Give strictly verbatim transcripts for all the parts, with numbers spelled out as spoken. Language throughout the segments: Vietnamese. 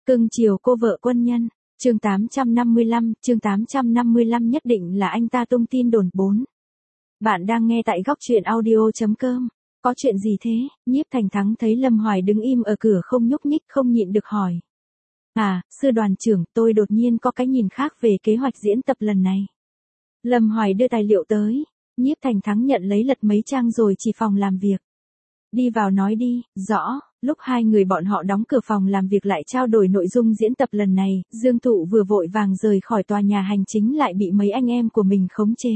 Cưng chiều cô vợ quân nhân. Chương tám trăm năm mươi lăm, chương tám trăm năm mươi lăm nhất định là anh ta tung tin đồn bốn. Bạn đang nghe tại góc truyện audio.com. Có chuyện gì thế? Nhiếp Thành Thắng thấy Lâm Hoài đứng im ở cửa không nhúc nhích, không nhịn được hỏi. À, sư đoàn trưởng, tôi đột nhiên có cái nhìn khác về kế hoạch diễn tập lần này. Lâm Hoài đưa tài liệu tới. Nhiếp Thành Thắng nhận lấy lật mấy trang rồi chỉ phòng làm việc. Đi vào nói đi. Rõ. Lúc hai người bọn họ đóng cửa phòng làm việc lại trao đổi nội dung diễn tập lần này, Dương Thụ vừa vội vàng rời khỏi tòa nhà hành chính lại bị mấy anh em của mình khống chế.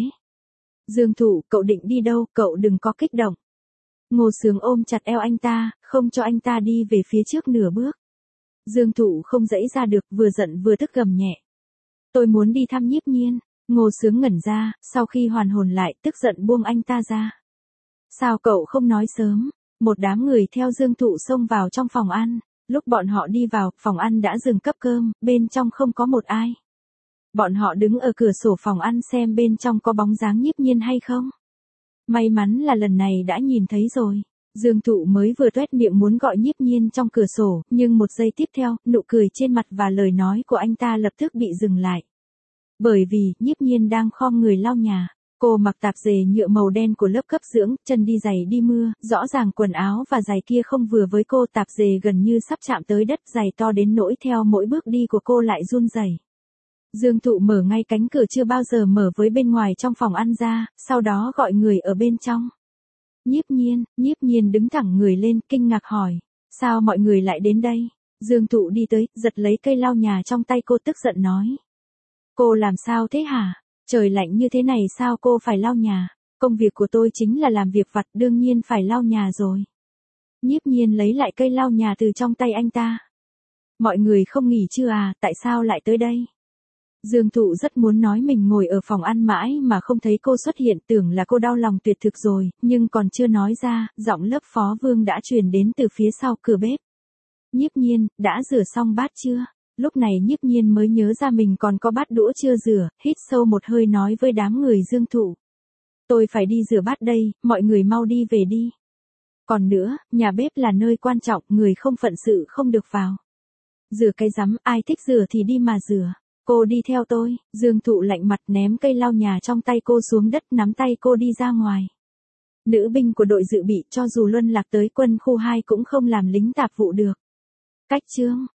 Dương Thụ, cậu định đi đâu, cậu đừng có kích động. Ngô Sướng ôm chặt eo anh ta, không cho anh ta đi về phía trước nửa bước. Dương Thụ không dãy ra được, vừa giận vừa tức gầm nhẹ. Tôi muốn đi thăm Nhiếp Nhiên. Ngô Sướng ngẩn ra, sau khi hoàn hồn lại, tức giận buông anh ta ra. Sao cậu không nói sớm? Một đám người theo Dương Thụ xông vào trong phòng ăn. Lúc bọn họ đi vào, phòng ăn đã dừng cấp cơm, bên trong không có một ai. Bọn họ đứng ở cửa sổ phòng ăn xem bên trong có bóng dáng Nhiếp Nhiên hay không. May mắn là lần này đã nhìn thấy rồi. Dương Thụ mới vừa toét miệng muốn gọi Nhiếp Nhiên trong cửa sổ, nhưng một giây tiếp theo, nụ cười trên mặt và lời nói của anh ta lập tức bị dừng lại. Bởi vì, Nhiếp Nhiên đang khom người lau nhà. Cô mặc tạp dề nhựa màu đen của lớp cấp dưỡng, chân đi giày đi mưa, rõ ràng quần áo và giày kia không vừa với cô, tạp dề gần như sắp chạm tới đất, giày to đến nỗi theo mỗi bước đi của cô lại run rẩy. Dương Thụ mở ngay cánh cửa chưa bao giờ mở với bên ngoài trong phòng ăn ra, sau đó gọi người ở bên trong. Nhiếp Nhiên. Nhiếp Nhiên đứng thẳng người lên, kinh ngạc hỏi, sao mọi người lại đến đây? Dương Thụ đi tới, giật lấy cây lau nhà trong tay cô, tức giận nói. Cô làm sao thế hả? Trời lạnh như thế này sao cô phải lau nhà? Công việc của tôi chính là làm việc vặt, đương nhiên phải lau nhà rồi. Nhiếp Nhiên lấy lại cây lau nhà từ trong tay anh ta. Mọi người không nghỉ chưa à, tại sao lại tới đây? Dương Thụ rất muốn nói mình ngồi ở phòng ăn mãi mà không thấy cô xuất hiện, tưởng là cô đau lòng tuyệt thực rồi, nhưng còn chưa nói ra, giọng lớp phó Vương đã truyền đến từ phía sau cửa bếp. Nhiếp Nhiên, đã rửa xong bát chưa? Lúc này Nhiếp Nhiên mới nhớ ra mình còn có bát đũa chưa rửa, hít sâu một hơi nói với đám người Dương Thụ. Tôi phải đi rửa bát đây, mọi người mau đi về đi. Còn nữa, nhà bếp là nơi quan trọng, người không phận sự không được vào. Rửa cái rắm, ai thích rửa thì đi mà rửa. Cô đi theo tôi. Dương Thụ lạnh mặt ném cây lau nhà trong tay cô xuống đất, nắm tay cô đi ra ngoài. Nữ binh của đội dự bị cho dù luân lạc tới quân khu hai cũng không làm lính tạp vụ được. Cách chương.